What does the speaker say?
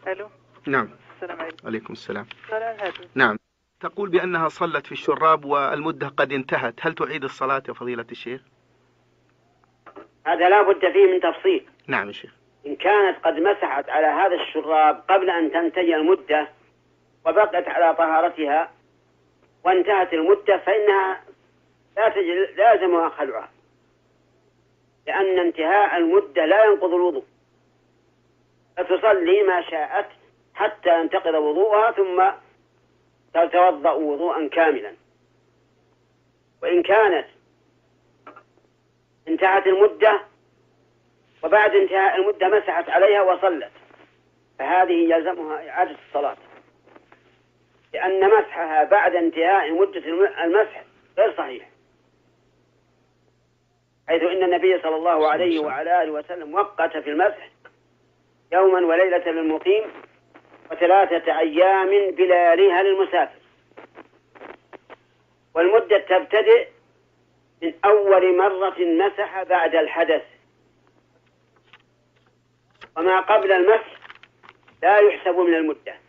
ألو. نعم. السلام عليكم. عليكم السلام. هذا. نعم. تقول بأنها صلت في الشراب والمدة قد انتهت، هل تعيد الصلاة يا فضيلة الشيخ؟ هذا لا بد فيه من تفصيل. نعم يا شيخ. إن كانت قد مسحت على هذا الشراب قبل أن تنتهي المدة وبقت على طهارتها وانتهت المدة فإنها لازمها خلعها، لأن انتهاء المدة لا ينقض الوضوء، فتصلي ما شاءت حتى ينتقض وضوءها ثم تتوضأ وضوءا كاملا. وإن كانت انتهت المدة وبعد انتهاء المدة مسحت عليها وصلت فهذه يلزمها إعادة الصلاة، لأن مسحها بعد انتهاء مدة المسح غير صحيح، حيث إن النبي صلى الله عليه وعلى آله وسلم وقت في المسح يوما وليلة للمقيم و3 أيام بلياليها للمسافر. والمدة تبتدئ من أول مرة مسح بعد الحدث، وما قبل المسح لا يحسب من المدة.